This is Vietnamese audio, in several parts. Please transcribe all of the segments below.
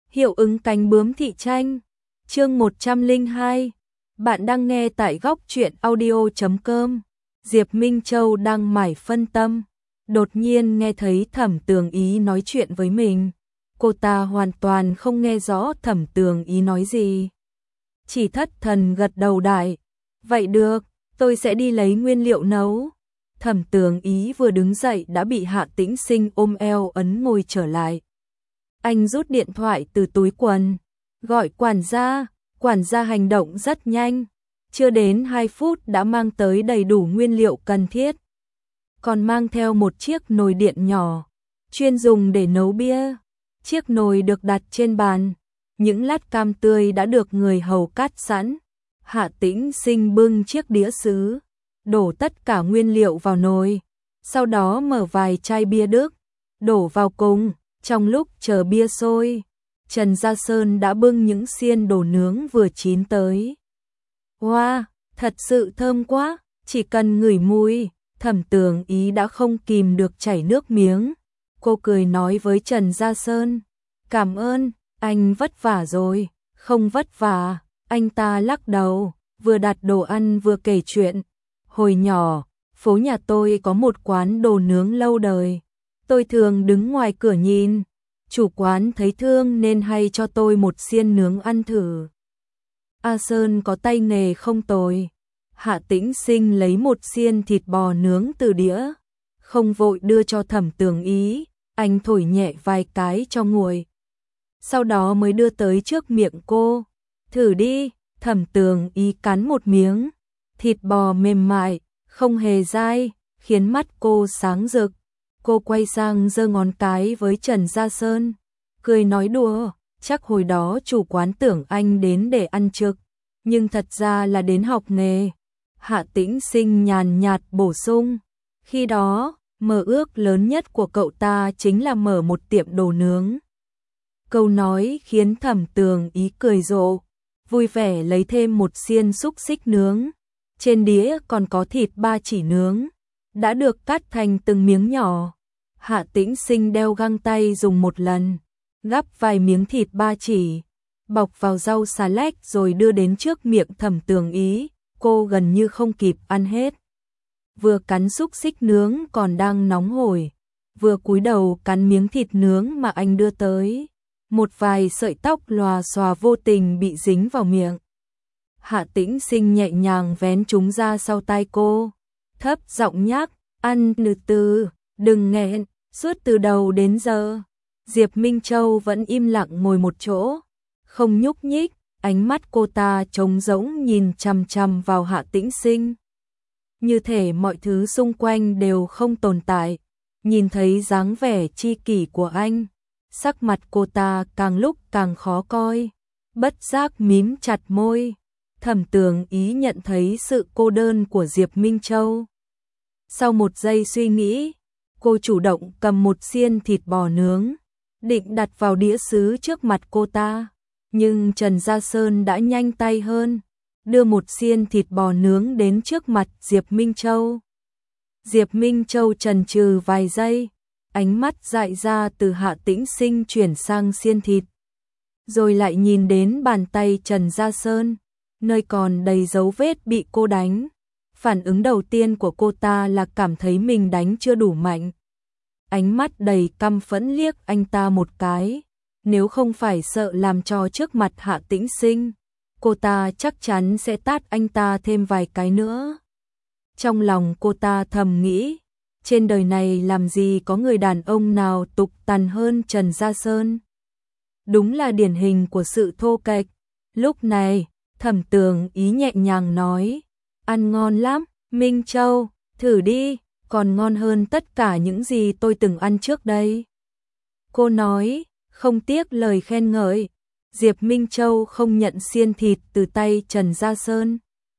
Hiệu ứng cánh bướm thị tranh. Chương 102. Bạn đang nghe tại góc truyện audio.com. Diệp Minh Châu đang mải phân tâm, đột nhiên nghe thấy Thẩm Tường Ý nói chuyện với mình. Cô ta hoàn toàn không nghe rõ Thẩm Tường Ý nói gì, chỉ thất thần gật đầu đại. Vậy được, tôi sẽ đi lấy nguyên liệu nấu. Thẩm Tường Ý vừa đứng dậy đã bị Hạ Tĩnh Sinh ôm eo ấn ngồi trở lại. Anh rút điện thoại từ túi quần, gọi quản gia hành động rất nhanh, chưa đến 2 phút đã mang tới đầy đủ nguyên liệu cần thiết. Còn mang theo một chiếc nồi điện nhỏ, chuyên dùng để nấu bia. Chiếc nồi được đặt trên bàn, những lát cam tươi đã được người hầu cắt sẵn. Hạ Tĩnh Sinh bưng chiếc đĩa sứ, đổ tất cả nguyên liệu vào nồi, sau đó mở vài chai bia Đức, đổ vào cùng. Trong lúc chờ bia sôi, Trần Gia Sơn đã bưng những xiên đồ nướng vừa chín tới. Wow, thật sự thơm quá, chỉ cần ngửi mùi, Thẩm Tường Ý đã không kìm được chảy nước miếng. Cô cười nói với Trần Gia Sơn, cảm ơn, anh vất vả rồi. Không vất vả, anh ta lắc đầu, vừa đặt đồ ăn vừa kể chuyện. Hồi nhỏ, phố nhà tôi có một quán đồ nướng lâu đời. Tôi thường đứng ngoài cửa nhìn, chủ quán thấy thương nên hay cho tôi một xiên nướng ăn thử. A Sơn có tay nghề không tồi. Hạ Tĩnh Sinh lấy một xiên thịt bò nướng từ đĩa, không vội đưa cho Thẩm Tường Ý, anh thổi nhẹ vài cái cho nguội, sau đó mới đưa tới trước miệng cô. Thử đi. Thẩm Tường Ý cắn một miếng, thịt bò mềm mại, không hề dai, khiến mắt cô sáng rực. Cô quay sang giơ ngón cái với Trần Gia Sơn, cười nói đùa, chắc hồi đó chủ quán tưởng anh đến để ăn trực, nhưng thật ra là đến học nghề. Hạ Tĩnh Sinh nhàn nhạt bổ sung, khi đó, mơ ước lớn nhất của cậu ta chính là mở một tiệm đồ nướng. Câu nói khiến Thẩm Tường Ý cười rộ, vui vẻ lấy thêm một xiên xúc xích nướng. Trên đĩa còn có thịt ba chỉ nướng, đã được cắt thành từng miếng nhỏ. Hạ Tĩnh Sinh đeo găng tay dùng một lần, gắp vài miếng thịt ba chỉ, bọc vào rau xà lách rồi đưa đến trước miệng Thẩm Tường Ý. Cô gần như không kịp ăn hết, vừa cắn xúc xích nướng còn đang nóng hổi, vừa cúi đầu cắn miếng thịt nướng mà anh đưa tới. Một vài sợi tóc lòa xòa vô tình bị dính vào miệng. Hạ Tĩnh Sinh nhẹ nhàng vén chúng ra sau tai cô, thấp giọng nhắc, ăn từ từ, đừng nghẹn. Suốt từ đầu đến giờ, Diệp Minh Châu vẫn im lặng ngồi một chỗ, không nhúc nhích, ánh mắt cô ta trống rỗng nhìn chằm chằm vào Hạ Tĩnh Sinh. Như thể mọi thứ xung quanh đều không tồn tại. Nhìn thấy dáng vẻ chi kỷ của anh, sắc mặt cô ta càng lúc càng khó coi, bất giác mím chặt môi. Thẩm Tường Ý nhận thấy sự cô đơn của Diệp Minh Châu. Sau một giây suy nghĩ, cô chủ động cầm một xiên thịt bò nướng, định đặt vào đĩa sứ trước mặt cô ta. Nhưng Trần Gia Sơn đã nhanh tay hơn, đưa một xiên thịt bò nướng đến trước mặt Diệp Minh Châu. Diệp Minh Châu chần chừ vài giây, ánh mắt dại ra từ Hạ Tĩnh Sinh chuyển sang xiên thịt, rồi lại nhìn đến bàn tay Trần Gia Sơn, nơi còn đầy dấu vết bị cô đánh. Phản ứng đầu tiên của cô ta là cảm thấy mình đánh chưa đủ mạnh. Ánh mắt đầy căm phẫn liếc anh ta một cái. Nếu không phải sợ làm trò trước mặt Hạ Tĩnh Sinh, cô ta chắc chắn sẽ tát anh ta thêm vài cái nữa. Trong lòng cô ta thầm nghĩ, trên đời này làm gì có người đàn ông nào tục tằn hơn Trần Gia Sơn. Đúng là điển hình của sự thô kệch. Lúc này, Thẩm Tường Ý nhẹ nhàng nói, ăn ngon lắm, Minh Châu, thử đi, còn ngon hơn tất cả những gì tôi từng ăn trước đây. Cô nói, không tiếc lời khen ngợi. Diệp Minh Châu không nhận xiên thịt từ tay Trần Gia Sơn,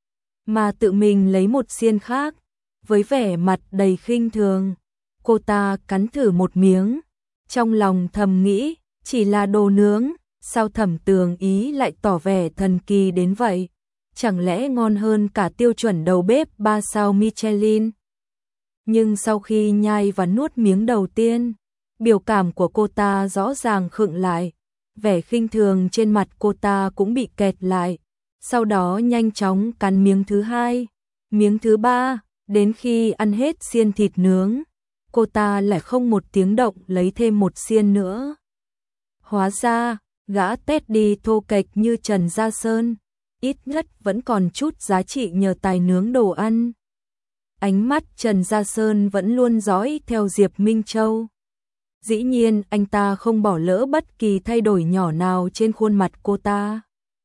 mà tự mình lấy một xiên khác. Với vẻ mặt đầy khinh thường, cô ta cắn thử một miếng, trong lòng thầm nghĩ, chỉ là đồ nướng, sao Thẩm Tường Ý lại tỏ vẻ thần kỳ đến vậy? Chẳng lẽ ngon hơn cả tiêu chuẩn đầu bếp 3 sao Michelin? Nhưng sau khi nhai và nuốt miếng đầu tiên, biểu cảm của cô ta rõ ràng khựng lại, vẻ khinh thường trên mặt cô ta cũng bị kẹt lại, sau đó nhanh chóng cắn miếng thứ hai, miếng thứ ba, đến khi ăn hết xiên thịt nướng, cô ta lại không một tiếng động lấy thêm một xiên nữa. Hóa ra, gã Teddy thô kệch như Trần Gia Sơn, ít nhất vẫn còn chút giá trị nhờ tài nướng đồ ăn. Ánh mắt Trần Gia Sơn vẫn luôn dõi theo Diệp Minh Châu. Dĩ nhiên anh ta không bỏ lỡ bất kỳ thay đổi nhỏ nào trên khuôn mặt cô ta.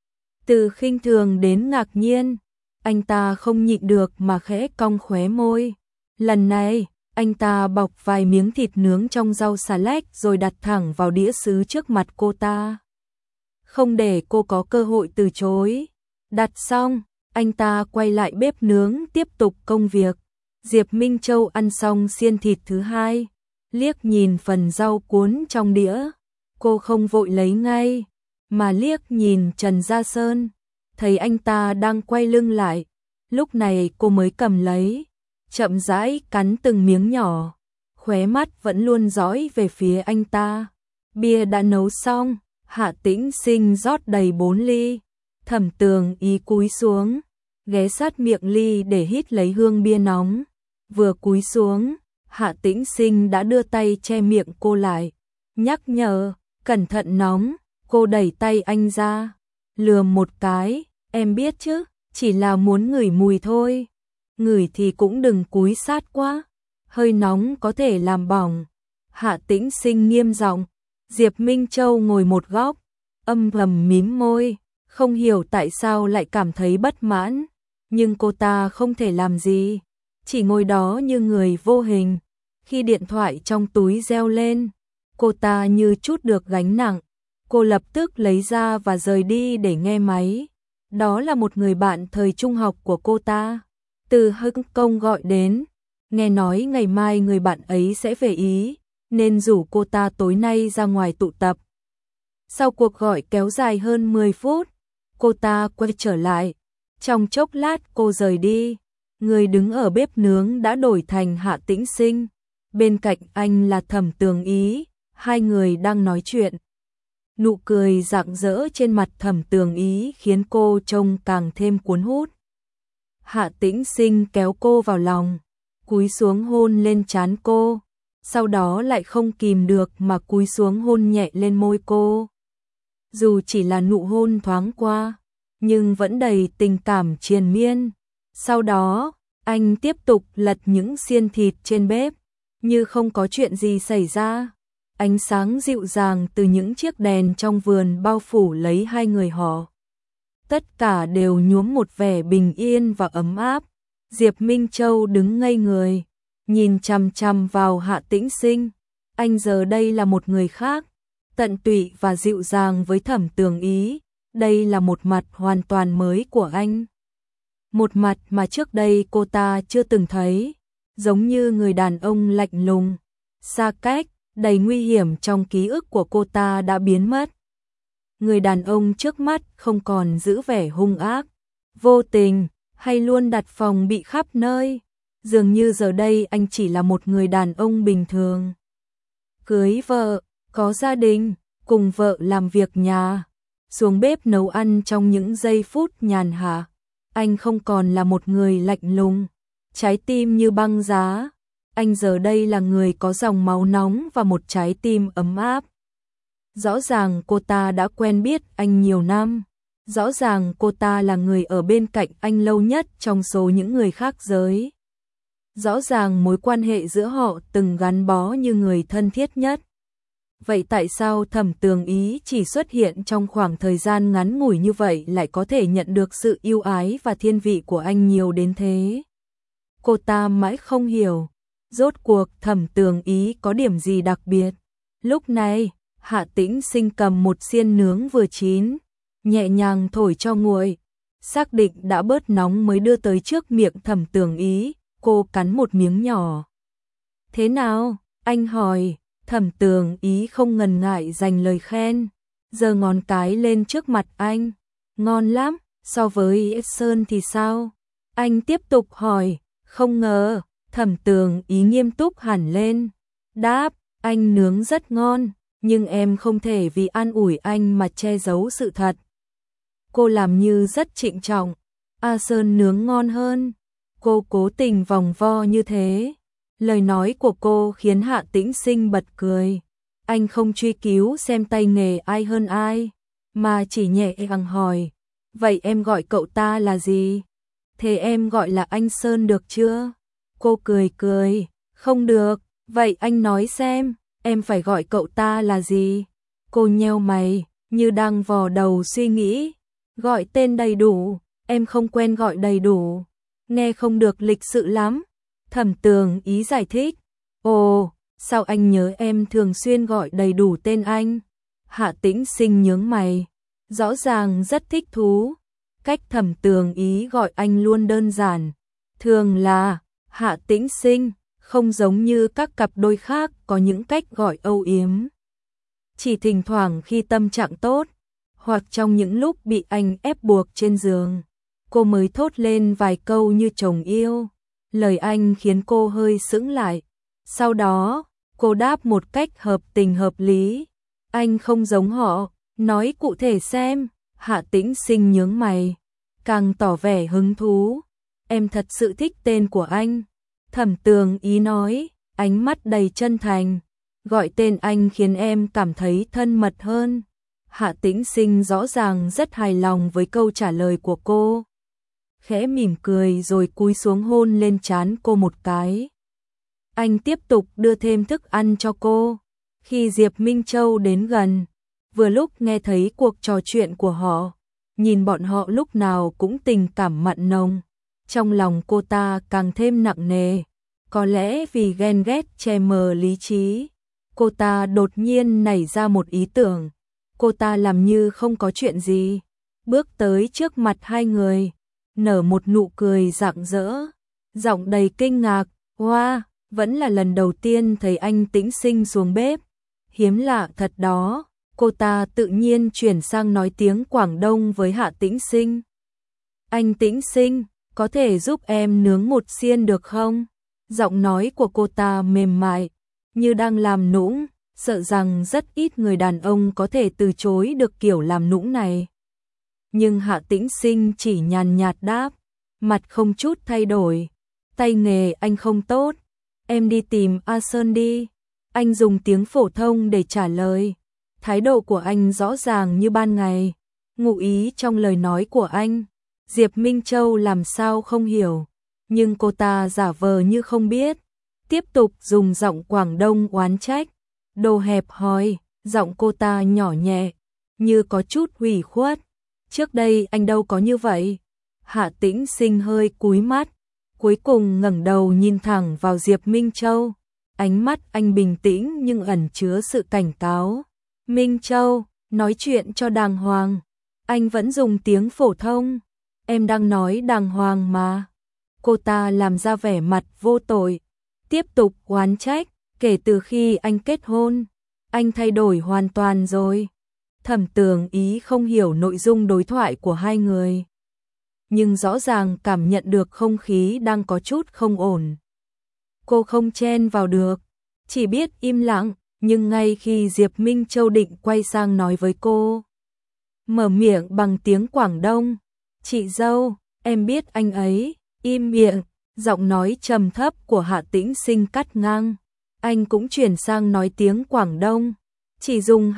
Từ khinh thường đến ngạc nhiên, anh ta không nhịn được mà khẽ cong khóe môi. Lần này, anh ta bọc vài miếng thịt nướng trong rau xà lách rồi đặt thẳng vào đĩa sứ trước mặt cô ta. Không để cô có cơ hội từ chối. Đặt xong, anh ta quay lại bếp nướng tiếp tục công việc. Diệp Minh Châu ăn xong xiên thịt thứ hai, liếc nhìn phần rau cuốn trong đĩa. Cô không vội lấy ngay, mà liếc nhìn Trần Gia Sơn, thấy anh ta đang quay lưng lại. Lúc này cô mới cầm lấy, chậm rãi cắn từng miếng nhỏ, khóe mắt vẫn luôn dõi về phía anh ta. Bia đã nấu xong, Hạ Tĩnh Sinh rót đầy 4 ly. Thẩm Tường Ý cúi xuống, ghé sát miệng ly để hít lấy hương bia nóng. Vừa cúi xuống, Hạ Tĩnh Sinh đã đưa tay che miệng cô lại, nhắc nhở, cẩn thận nóng. Cô đẩy tay anh ra, lườm một cái, em biết chứ, chỉ là muốn ngửi mùi thôi. Ngửi thì cũng đừng cúi sát quá, hơi nóng có thể làm bỏng. Hạ Tĩnh Sinh nghiêm giọng. Diệp Minh Châu ngồi một góc, âm thầm mím môi, không hiểu tại sao lại cảm thấy bất mãn, nhưng cô ta không thể làm gì, chỉ ngồi đó như người vô hình. Khi điện thoại trong túi reo lên, cô ta như trút được gánh nặng, cô lập tức lấy ra và rời đi để nghe máy. Đó là một người bạn thời trung học của cô ta, từ Hưng Công gọi đến, nghe nói ngày mai người bạn ấy sẽ về Ý, nên rủ cô ta tối nay ra ngoài tụ tập. Sau cuộc gọi kéo dài hơn 10 phút, cô ta quay trở lại. Trong chốc lát cô rời đi, người đứng ở bếp nướng đã đổi thành Hạ Tĩnh Sinh. Bên cạnh anh là Thẩm Tường Ý, hai người đang nói chuyện. Nụ cười rạng rỡ trên mặt Thẩm Tường Ý khiến cô trông càng thêm cuốn hút. Hạ Tĩnh Sinh kéo cô vào lòng, cúi xuống hôn lên trán cô, sau đó lại không kìm được mà cúi xuống hôn nhẹ lên môi cô. Dù chỉ là nụ hôn thoáng qua, nhưng vẫn đầy tình cảm triền miên. Sau đó, anh tiếp tục lật những xiên thịt trên bếp, như không có chuyện gì xảy ra. Ánh sáng dịu dàng từ những chiếc đèn trong vườn bao phủ lấy hai người họ. Tất cả đều nhuốm một vẻ bình yên và ấm áp. Diệp Minh Châu đứng ngây người, nhìn chằm chằm vào Hạ Tĩnh Sinh. Anh giờ đây là một người khác, tận tụy và dịu dàng với Thẩm Tường Ý. Đây là một mặt hoàn toàn mới của anh. Một mặt mà trước đây cô ta chưa từng thấy, giống như người đàn ông lạnh lùng, xa cách, đầy nguy hiểm trong ký ức của cô ta đã biến mất. Người đàn ông trước mắt không còn giữ vẻ hung ác, vô tình, hay luôn đặt phòng bị khắp nơi. Dường như giờ đây anh chỉ là một người đàn ông bình thường. Cưới vợ, có gia đình, cùng vợ làm việc nhà, xuống bếp nấu ăn trong những giây phút nhàn hạ. Anh không còn là một người lạnh lùng, trái tim như băng giá. Anh giờ đây là người có dòng máu nóng và một trái tim ấm áp. Rõ ràng cô ta đã quen biết anh nhiều năm. Rõ ràng cô ta là người ở bên cạnh anh lâu nhất trong số những người khác giới. Rõ ràng mối quan hệ giữa họ từng gắn bó như người thân thiết nhất. Vậy tại sao Thẩm Tường Ý chỉ xuất hiện trong khoảng thời gian ngắn ngủi như vậy lại có thể nhận được sự yêu ái và thiên vị của anh nhiều đến thế? Cô ta mãi không hiểu, rốt cuộc Thẩm Tường Ý có điểm gì đặc biệt. Lúc này, Hạ Tĩnh Sinh cầm một xiên nướng vừa chín, nhẹ nhàng thổi cho nguội, xác định đã bớt nóng mới đưa tới trước miệng Thẩm Tường Ý. Cô cắn một miếng nhỏ. Thế nào? Anh hỏi. Thẩm Tường Ý không ngần ngại dành lời khen, giơ ngón cái lên trước mặt anh. Ngon lắm, so với Sơn thì sao? Anh tiếp tục hỏi. Không ngờ, Thẩm Tường Ý nghiêm túc hẳn lên. Đáp, anh nướng rất ngon, nhưng em không thể vì an ủi anh mà che giấu sự thật. Cô làm như rất trịnh trọng. A Sơn nướng ngon hơn. Cô cố tình vòng vo như thế. Lời nói của cô khiến Hạ Tĩnh Sinh bật cười. Anh không truy cứu xem tay nghề ai hơn ai, mà chỉ nhẹ nhàng hỏi, vậy em gọi cậu ta là gì? Thế em gọi là anh Sơn được chưa? Cô cười cười, không được, vậy anh nói xem, em phải gọi cậu ta là gì? Cô nheo mày, như đang vò đầu suy nghĩ, gọi tên đầy đủ, em không quen gọi đầy đủ, nghe không được lịch sự lắm. Thẩm Tường Ý giải thích, ồ, sao anh nhớ em thường xuyên gọi đầy đủ tên anh? Hạ Tĩnh Sinh nhướng mày, rõ ràng rất thích thú. Cách Thẩm Tường Ý gọi anh luôn đơn giản, thường là Hạ Tĩnh Sinh, không giống như các cặp đôi khác có những cách gọi âu yếm. Chỉ thỉnh thoảng khi tâm trạng tốt, hoặc trong những lúc bị anh ép buộc trên giường, cô mới thốt lên vài câu như chồng yêu. Lời anh khiến cô hơi sững lại. Sau đó, cô đáp một cách hợp tình hợp lý. Anh không giống họ, nói cụ thể xem. Hạ Tĩnh Sinh nhướng mày, càng tỏ vẻ hứng thú. Em thật sự thích tên của anh. Thẩm Tường Ý nói, ánh mắt đầy chân thành. Gọi tên anh khiến em cảm thấy thân mật hơn. Hạ Tĩnh Sinh rõ ràng rất hài lòng với câu trả lời của cô. Khẽ mỉm cười rồi cúi xuống hôn lên trán cô một cái. Anh tiếp tục đưa thêm thức ăn cho cô. Khi Diệp Minh Châu đến gần, vừa lúc nghe thấy cuộc trò chuyện của họ, nhìn bọn họ lúc nào cũng tình cảm mặn nồng. Trong lòng cô ta càng thêm nặng nề, có lẽ vì ghen ghét che mờ lý trí. Cô ta đột nhiên nảy ra một ý tưởng. Cô ta làm như không có chuyện gì, bước tới trước mặt hai người, nở một nụ cười rạng rỡ, giọng đầy kinh ngạc, "Wow, vẫn là lần đầu tiên thấy anh Tĩnh Sinh xuống bếp. Hiếm lạ thật đó." Cô ta tự nhiên chuyển sang nói tiếng Quảng Đông với Hạ Tĩnh Sinh. "Anh Tĩnh Sinh, có thể giúp em nướng một xiên được không?" Giọng nói của cô ta mềm mại, như đang làm nũng, sợ rằng rất ít người đàn ông có thể từ chối được kiểu làm nũng này. Nhưng Hạ Tĩnh Sinh chỉ nhàn nhạt đáp, mặt không chút thay đổi. "Tay nghề anh không tốt, em đi tìm A Sơn đi." Anh dùng tiếng phổ thông để trả lời. Thái độ của anh rõ ràng như ban ngày. Ngụ ý trong lời nói của anh, Diệp Minh Châu làm sao không hiểu. Nhưng cô ta giả vờ như không biết, tiếp tục dùng giọng Quảng Đông oán trách. "Đồ hẹp hòi." Giọng cô ta nhỏ nhẹ, như có chút ủy khuất. "Trước đây anh đâu có như vậy." Hạ Tĩnh Sinh hơi cúi mắt, cuối cùng ngẩng đầu nhìn thẳng vào Diệp Minh Châu. Ánh mắt anh bình tĩnh nhưng ẩn chứa sự cảnh cáo. "Minh Châu, nói chuyện cho đàng hoàng." Anh vẫn dùng tiếng phổ thông. "Em đang nói đàng hoàng mà." Cô ta làm ra vẻ mặt vô tội, tiếp tục oán trách. "Kể từ khi anh kết hôn, anh thay đổi hoàn toàn rồi." Thẩm Tường Ý không hiểu nội dung đối thoại của hai người, nhưng rõ ràng cảm nhận được không khí đang có chút không ổn. Cô không chen vào được, chỉ biết im lặng, nhưng ngay khi Diệp Minh Châu định quay sang nói với cô, mở miệng bằng tiếng Quảng Đông, "Chị dâu, em biết anh ấy." Im miệng, giọng nói trầm thấp của Hạ Tĩnh Sinh cắt ngang. Anh cũng chuyển sang nói tiếng Quảng Đông, chỉ dùng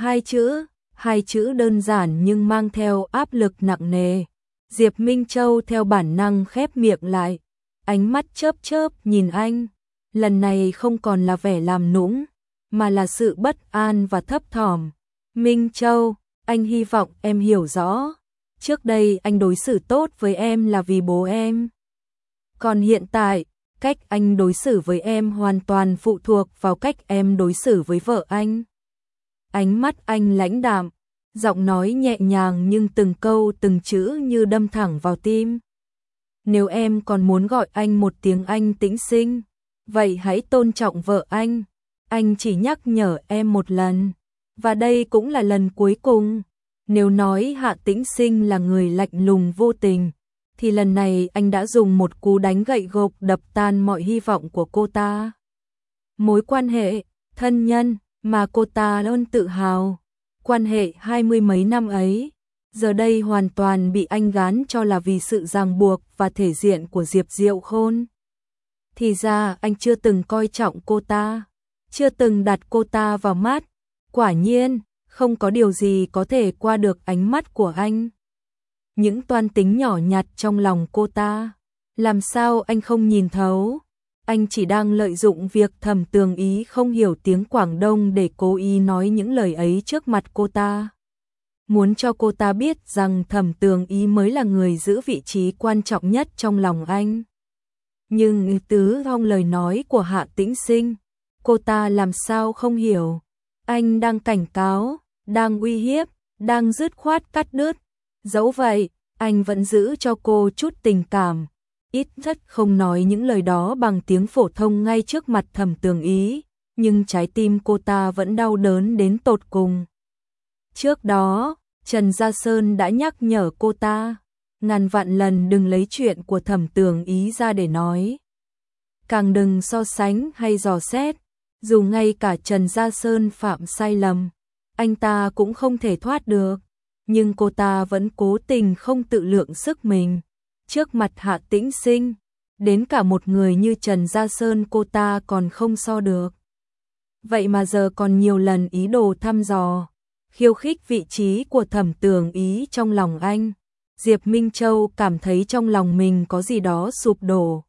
hai chữ đơn giản nhưng mang theo áp lực nặng nề. Diệp Minh Châu theo bản năng khép miệng lại, ánh mắt chớp chớp nhìn anh. Lần này không còn là vẻ làm nũng, mà là sự bất an và thấp thỏm. "Minh Châu, anh hy vọng em hiểu rõ. Trước đây anh đối xử tốt với em là vì bố em. Còn hiện tại, cách anh đối xử với em hoàn toàn phụ thuộc vào cách em đối xử với vợ anh." Ánh mắt anh lãnh đạm, giọng nói nhẹ nhàng nhưng từng câu từng chữ như đâm thẳng vào tim. "Nếu em còn muốn gọi anh một tiếng anh Tĩnh Sinh, vậy hãy tôn trọng vợ anh. Anh chỉ nhắc nhở em một lần, và đây cũng là lần cuối cùng. Nếu nói Hạ Tĩnh Sinh là người lạnh lùng vô tình, thì lần này anh đã dùng một cú đánh gậy gộc đập tan mọi hy vọng của cô ta. Mối quan hệ thân nhân mà cô ta luôn tự hào. Quan hệ 20 mấy năm ấy, giờ đây hoàn toàn bị anh gán cho là vì sự ràng buộc và thể diện của Diệp Diệu Khôn. Thì ra anh chưa từng coi trọng cô ta, chưa từng đặt cô ta vào mắt. Quả nhiên, không có điều gì có thể qua được ánh mắt của anh. Những toan tính nhỏ nhặt trong lòng cô ta, làm sao anh không nhìn thấu? Anh chỉ đang lợi dụng việc Thẩm Tường Ý không hiểu tiếng Quảng Đông để cố ý nói những lời ấy trước mặt cô ta. Muốn cho cô ta biết rằng Thẩm Tường Ý mới là người giữ vị trí quan trọng nhất trong lòng anh. Nhưng từ trong lời nói của Hạ Tĩnh Sinh, cô ta làm sao không hiểu. Anh đang cảnh cáo, đang uy hiếp, đang dứt khoát cắt đứt. Dẫu vậy, anh vẫn giữ cho cô chút tình cảm. Ít nhất không nói những lời đó bằng tiếng phổ thông ngay trước mặt Thẩm Tường Ý, nhưng trái tim cô ta vẫn đau đớn đến tột cùng. Trước đó, Trần Gia Sơn đã nhắc nhở cô ta, ngàn vạn lần đừng lấy chuyện của Thẩm Tường Ý ra để nói. Càng đừng so sánh hay dò xét, dù ngay cả Trần Gia Sơn phạm sai lầm, anh ta cũng không thể thoát được, nhưng cô ta vẫn cố tình không tự lượng sức mình. Trước mặt Hạ Tĩnh Sinh, đến cả một người như Trần Gia Sơn cô ta còn không so được. Vậy mà giờ còn nhiều lần ý đồ thăm dò, khiêu khích vị trí của Thẩm Tường Ý trong lòng anh. Diệp Minh Châu cảm thấy trong lòng mình có gì đó sụp đổ,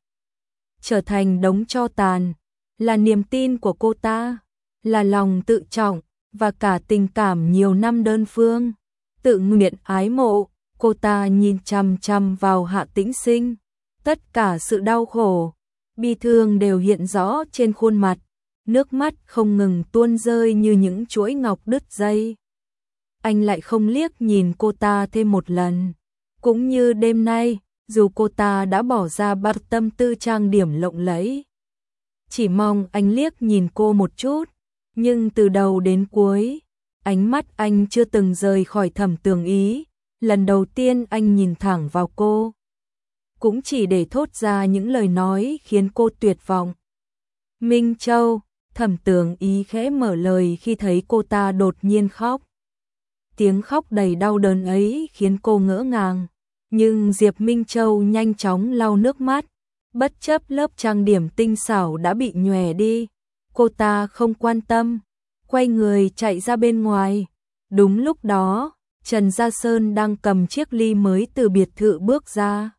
trở thành đống tro tàn, là niềm tin của cô ta, là lòng tự trọng, và cả tình cảm nhiều năm đơn phương, tự nguyện ái mộ. Cô ta nhìn chằm chằm vào Hạ Tĩnh Sinh, tất cả sự đau khổ, bi thương đều hiện rõ trên khuôn mặt, nước mắt không ngừng tuôn rơi như những chuỗi ngọc đứt dây. Anh lại không liếc nhìn cô ta thêm một lần, cũng như đêm nay, dù cô ta đã bỏ ra bao tâm tư trang điểm lộng lẫy. Chỉ mong anh liếc nhìn cô một chút, nhưng từ đầu đến cuối, ánh mắt anh chưa từng rời khỏi Thẩm Tường Ý. Lần đầu tiên anh nhìn thẳng vào cô, cũng chỉ để thốt ra những lời nói khiến cô tuyệt vọng. Minh Châu, Thẩm Tường Ý khẽ mở lời khi thấy cô ta đột nhiên khóc. Tiếng khóc đầy đau đớn ấy khiến cô ngỡ ngàng, nhưng Diệp Minh Châu nhanh chóng lau nước mắt, bất chấp lớp trang điểm tinh xảo đã bị nhòe đi. Cô ta không quan tâm, quay người chạy ra bên ngoài. Đúng lúc đó, Trần Gia Sơn đang cầm chiếc ly mới từ biệt thự bước ra.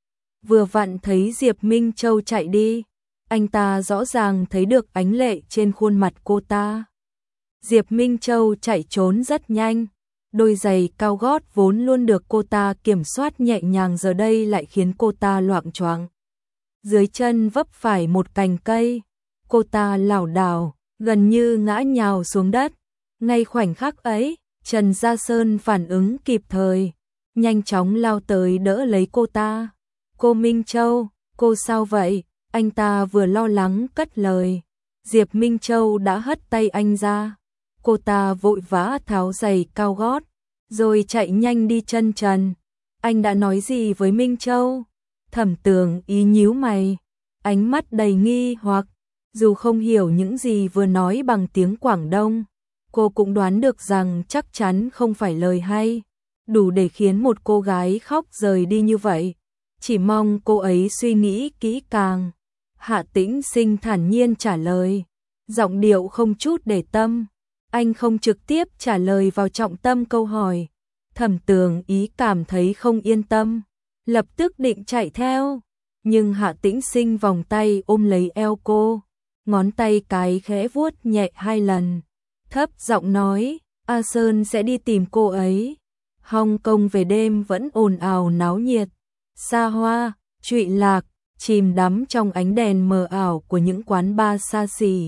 Vừa vặn thấy Diệp Minh Châu chạy đi, anh ta rõ ràng thấy được ánh lệ trên khuôn mặt cô ta. Diệp Minh Châu chạy trốn rất nhanh, đôi giày cao gót vốn luôn được cô ta kiểm soát nhẹ nhàng giờ đây lại khiến cô ta loạng choạng. Dưới chân vấp phải một cành cây, cô ta lảo đảo, gần như ngã nhào xuống đất. Ngay khoảnh khắc ấy, Trần Gia Sơn phản ứng kịp thời, nhanh chóng lao tới đỡ lấy cô ta. Cô Minh Châu, cô sao vậy? Anh ta vừa lo lắng cất lời. Diệp Minh Châu đã hất tay anh ra. Cô ta vội vã tháo giày cao gót, rồi chạy nhanh đi chân trần. Anh đã nói gì với Minh Châu? Thẩm Tường Ý nhíu mày, ánh mắt đầy nghi hoặc, dù không hiểu những gì vừa nói bằng tiếng Quảng Đông. Cô cũng đoán được rằng chắc chắn không phải lời hay, đủ để khiến một cô gái khóc rời đi như vậy. Chỉ mong cô ấy suy nghĩ kỹ càng. Hạ Tĩnh Sinh thản nhiên trả lời, giọng điệu không chút để tâm. Anh không trực tiếp trả lời vào trọng tâm câu hỏi. Thẩm Tường Ý cảm thấy không yên tâm, lập tức định chạy theo. Nhưng Hạ Tĩnh Sinh vòng tay ôm lấy eo cô, ngón tay cái khẽ vuốt nhẹ 2 lần. Thấp giọng nói, A Sơn sẽ đi tìm cô ấy. Hong Kong về đêm vẫn ồn ào náo nhiệt, xa hoa, trụy lạc, chìm đắm trong ánh đèn mờ ảo của những quán bar xa xỉ.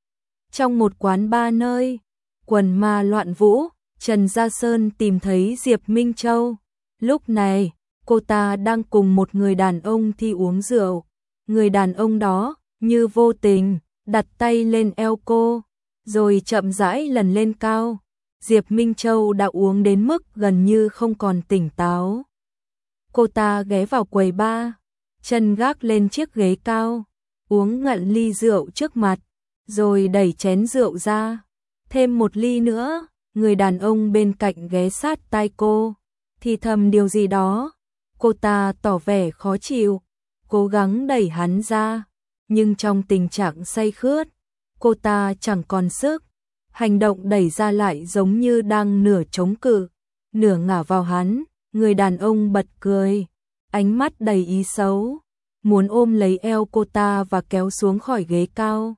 Trong một quán bar nơi quần ma loạn vũ, Trần Gia Sơn tìm thấy Diệp Minh Châu. Lúc này, cô ta đang cùng một người đàn ông thi uống rượu. Người đàn ông đó, như vô tình, đặt tay lên eo cô, rồi chậm rãi lần lên cao. Diệp Minh Châu đã uống đến mức gần như không còn tỉnh táo. Cô ta ghé vào quầy bar, chân gác lên chiếc ghế cao, uống ngận ly rượu trước mặt, rồi đẩy chén rượu ra. Thêm một ly nữa, người đàn ông bên cạnh ghé sát tai cô, thì thầm điều gì đó. Cô ta tỏ vẻ khó chịu, cố gắng đẩy hắn ra, nhưng trong tình trạng say khướt, cô ta chẳng còn sức. Hành động đẩy ra lại giống như đang nửa chống cự, nửa ngả vào hắn. Người đàn ông bật cười, ánh mắt đầy ý xấu, muốn ôm lấy eo cô ta và kéo xuống khỏi ghế cao.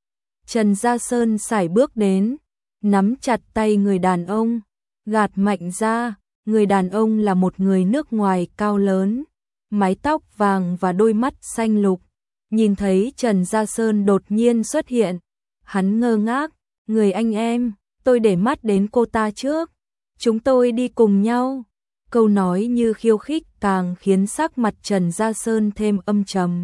Trần Gia Sơn sải bước đến, nắm chặt tay người đàn ông, gạt mạnh ra. Người đàn ông là một người nước ngoài cao lớn, mái tóc vàng và đôi mắt xanh lục. Nhìn thấy Trần Gia Sơn đột nhiên xuất hiện, hắn ngơ ngác. Người anh em, tôi để mắt đến cô ta trước, chúng tôi đi cùng nhau. Câu nói như khiêu khích càng khiến sắc mặt Trần Gia Sơn thêm âm trầm.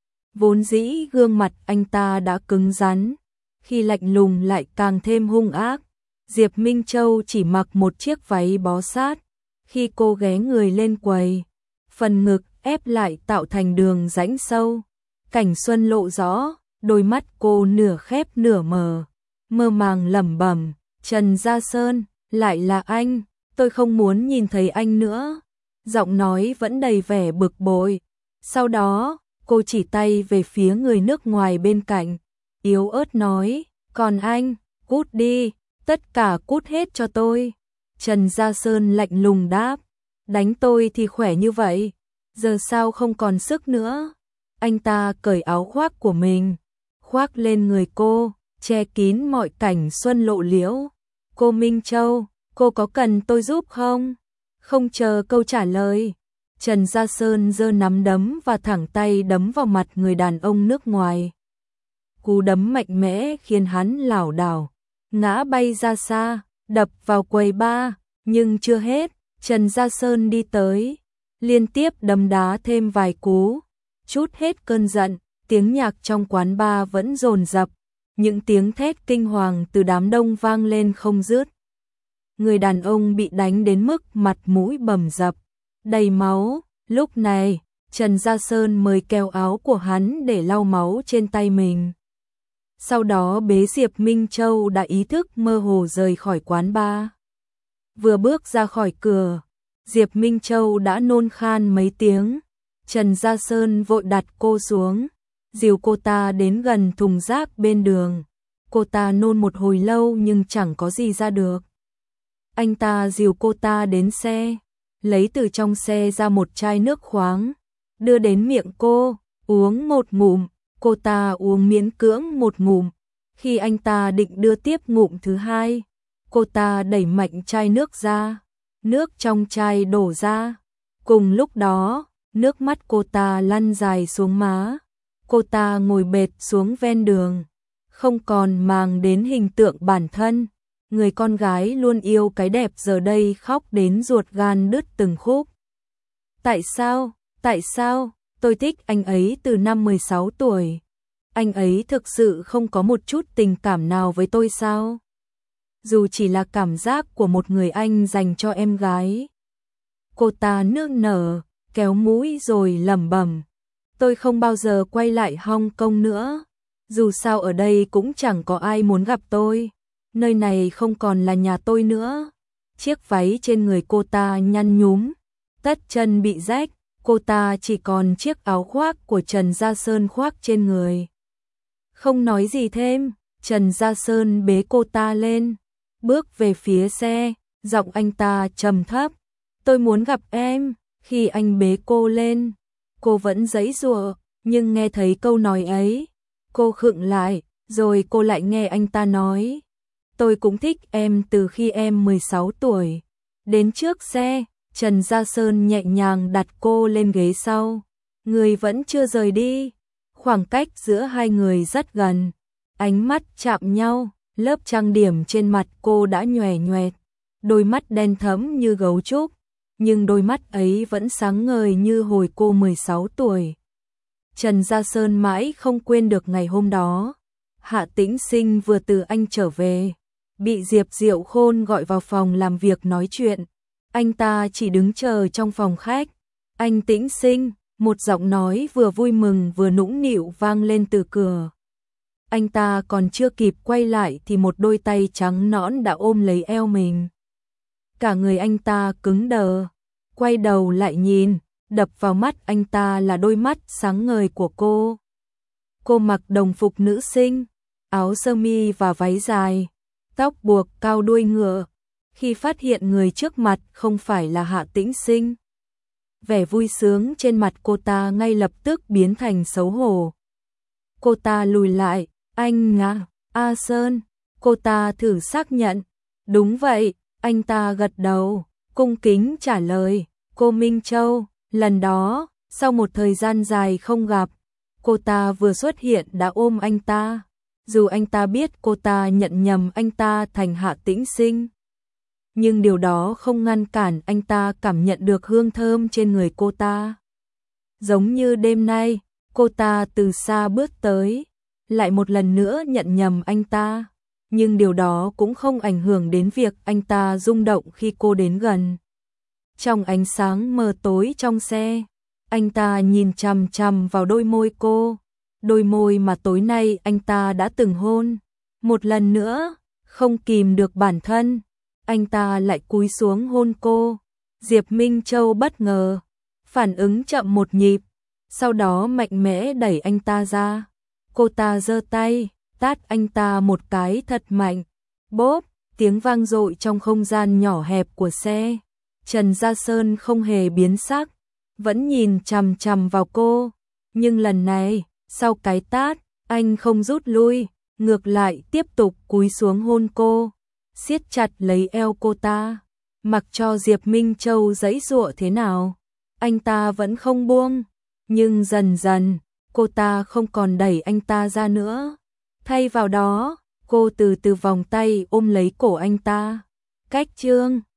Vốn dĩ gương mặt anh ta đã cứng rắn, khi lạnh lùng lại càng thêm hung ác. Diệp Minh Châu chỉ mặc một chiếc váy bó sát, khi cô ghé người lên quầy, phần ngực ép lại tạo thành đường rãnh sâu, cảnh xuân lộ rõ, đôi mắt cô nửa khép nửa mở, mơ màng lẩm bẩm, Trần Gia Sơn, lại là anh, tôi không muốn nhìn thấy anh nữa. Giọng nói vẫn đầy vẻ bực bội. Sau đó, cô chỉ tay về phía người nước ngoài bên cạnh, yếu ớt nói, còn anh, cút đi, tất cả cút hết cho tôi. Trần Gia Sơn lạnh lùng đáp, đánh tôi thì khỏe như vậy, giờ sao không còn sức nữa. Anh ta cởi áo khoác của mình, khoác lên người cô, che kín mọi cảnh xuân lộ liễu. Cô Minh Châu, cô có cần tôi giúp không? Không chờ câu trả lời, Trần Gia Sơn giơ nắm đấm và thẳng tay đấm vào mặt người đàn ông nước ngoài. Cú đấm mạnh mẽ khiến hắn lảo đảo, ngã bay ra xa, đập vào quầy bar. Nhưng chưa hết, Trần Gia Sơn đi tới, liên tiếp đấm đá thêm vài cú, trút hết cơn giận. Tiếng nhạc trong quán bar vẫn dồn dập, những tiếng thét kinh hoàng từ đám đông vang lên không dứt. Người đàn ông bị đánh đến mức mặt mũi bầm dập, đầy máu. Lúc này, Trần Gia Sơn mới kéo áo của hắn để lau máu trên tay mình. Sau đó bế Diệp Minh Châu đã ý thức mơ hồ rời khỏi quán bar. Vừa bước ra khỏi cửa, Diệp Minh Châu đã nôn khan mấy tiếng. Trần Gia Sơn vội đặt cô xuống, dìu cô ta đến gần thùng rác bên đường. Cô ta nôn một hồi lâu nhưng chẳng có gì ra được. Anh ta dìu cô ta đến xe, lấy từ trong xe ra một chai nước khoáng, đưa đến miệng cô, uống một ngụm. Cô ta uống miễn cưỡng một ngụm. Khi anh ta định đưa tiếp ngụm thứ hai, cô ta đẩy mạnh chai nước ra, nước trong chai đổ ra. Cùng lúc đó, nước mắt cô ta lăn dài xuống má. Cô ta ngồi bệt xuống ven đường, không còn màng đến hình tượng bản thân. Người con gái luôn yêu cái đẹp giờ đây khóc đến ruột gan đứt từng khúc. Tại sao, tôi thích anh ấy từ năm 16 tuổi. Anh ấy thực sự không có một chút tình cảm nào với tôi sao? Dù chỉ là cảm giác của một người anh dành cho em gái. Cô ta nức nở, kéo mũi rồi lẩm bẩm, tôi không bao giờ quay lại Hong Kong nữa. Dù sao ở đây cũng chẳng có ai muốn gặp tôi. Nơi này không còn là nhà tôi nữa. Chiếc váy trên người cô ta nhăn nhúm, tất chân bị rách. Cô ta chỉ còn chiếc áo khoác của Trần Gia Sơn khoác trên người. Không nói gì thêm, Trần Gia Sơn bế cô ta lên, bước về phía xe, giọng anh ta trầm thấp, tôi muốn gặp em. Khi anh bế cô lên, cô vẫn giãy giụa, nhưng nghe thấy câu nói ấy, cô khựng lại, rồi cô lại nghe anh ta nói, tôi cũng thích em từ khi em 16 tuổi. Đến trước xe, Trần Gia Sơn nhẹ nhàng đặt cô lên ghế sau. Người vẫn chưa rời đi. Khoảng cách giữa hai người rất gần. Ánh mắt chạm nhau, lớp trang điểm trên mặt cô đã nhòe nhoẹt. Đôi mắt đen thẫm như gấu trúc, nhưng đôi mắt ấy vẫn sáng ngời như hồi cô 16 tuổi. Trần Gia Sơn mãi không quên được ngày hôm đó. Hạ Tĩnh Sinh vừa từ Anh trở về, bị Diệp Diệu Khôn gọi vào phòng làm việc nói chuyện. Anh ta chỉ đứng chờ trong phòng khách. Anh Tĩnh Sinh, một giọng nói vừa vui mừng vừa nũng nịu vang lên từ cửa. Anh ta còn chưa kịp quay lại thì một đôi tay trắng nõn đã ôm lấy eo mình. Cả người anh ta cứng đờ, quay đầu lại nhìn, đập vào mắt anh ta là đôi mắt sáng ngời của cô. Cô mặc đồng phục nữ sinh, áo sơ mi và váy dài, tóc buộc cao đuôi ngựa. Khi phát hiện người trước mặt không phải là Hạ Tĩnh Sinh, vẻ vui sướng trên mặt cô ta ngay lập tức biến thành xấu hổ. Cô ta lùi lại, anh ngã, A Sơn, cô ta thử xác nhận. Đúng vậy, anh ta gật đầu, cung kính trả lời. Cô Minh Châu, lần đó, sau một thời gian dài không gặp, cô ta vừa xuất hiện đã ôm anh ta. Dù anh ta biết cô ta nhận nhầm anh ta thành Hạ Tĩnh Sinh, nhưng điều đó không ngăn cản anh ta cảm nhận được hương thơm trên người cô ta. Giống như đêm nay, cô ta từ xa bước tới, lại một lần nữa nhận nhầm anh ta, nhưng điều đó cũng không ảnh hưởng đến việc anh ta rung động khi cô đến gần. Trong ánh sáng mờ tối trong xe, anh ta nhìn chằm chằm vào đôi môi cô, đôi môi mà tối nay anh ta đã từng hôn. Một lần nữa, không kìm được bản thân, anh ta lại cúi xuống hôn cô. Diệp Minh Châu bất ngờ, phản ứng chậm một nhịp, sau đó mạnh mẽ đẩy anh ta ra. Cô ta giơ tay, tát anh ta một cái thật mạnh. Bốp, tiếng vang dội trong không gian nhỏ hẹp của xe. Trần Gia Sơn không hề biến sắc, vẫn nhìn chằm chằm vào cô. Nhưng lần này, sau cái tát, anh không rút lui, ngược lại tiếp tục cúi xuống hôn cô, siết chặt lấy eo cô ta. Mặc cho Diệp Minh Châu giãy giụa thế nào, anh ta vẫn không buông. Nhưng dần dần, cô ta không còn đẩy anh ta ra nữa. Thay vào đó, cô từ từ vòng tay ôm lấy cổ anh ta. Cách chương